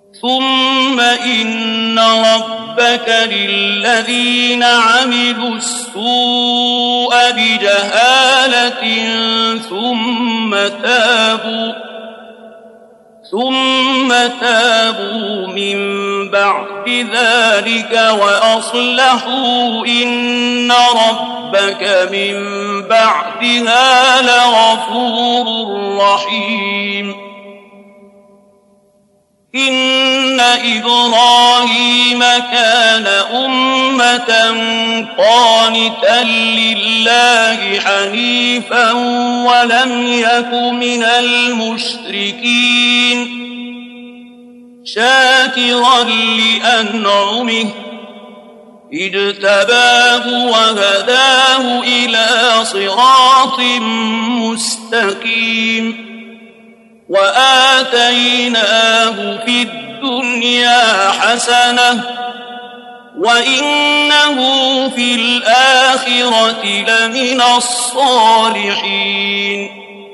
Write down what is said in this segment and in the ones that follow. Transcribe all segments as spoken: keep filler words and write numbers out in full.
ثم إن ربك للذين عملوا السوء بجهالة ثم تابوا ثم تابوا من بعد ذلك وأصلحوا إن ربك من بعدها لغفور رحيم. إن إبراهيم كان أمة قانتا لله حنيفا ولم يك من المشركين شاكرا لأنعمه اجتباه وهداه إلى صراط مستقيم وآتيناه في الدنيا حسنة وإنه في الآخرة لمن الصالحين.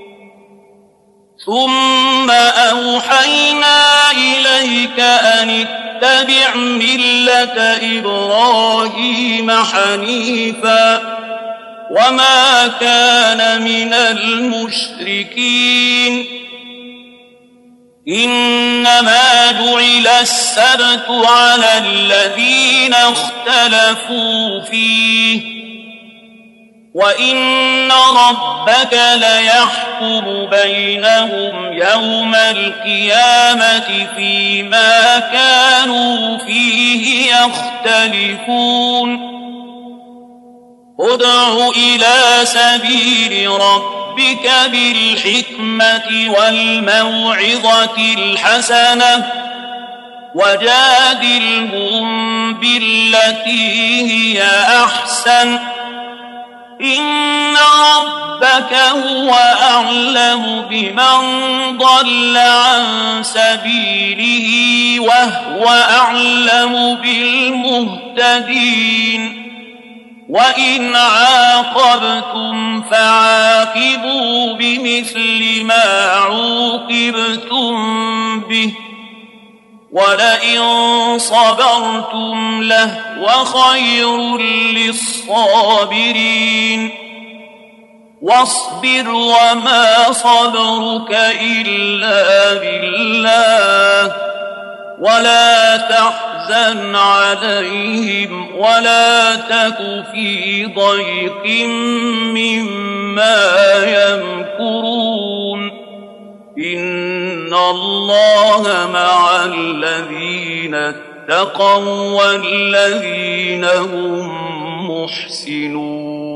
ثم أوحينا إليك أن اتبع ملة إبراهيم حنيفا وما كان من المشركين. إنما جعل السبت على الذين اختلفوا فيه وإن ربك ليحكم بينهم يوم القيامة فيما كانوا فيه يختلفون. ادع إلى سبيل ربك بالحكمة والموعظة الحسنة وجادلهم بالتي هي أحسن إن ربك هو أعلم بمن ضل عن سبيله وهو أعلم بالمهتدين. وإن عاقبتم فعاقبوا بمثل ما عوقبتم به ولئن صبرتم لهو خير للصابرين. واصبر وما صبرك إلا بالله ولا تحزن عليهم ولا تك في ضيق مما يمكرون. إن الله مع الذين اتقوا والذين هم محسنون.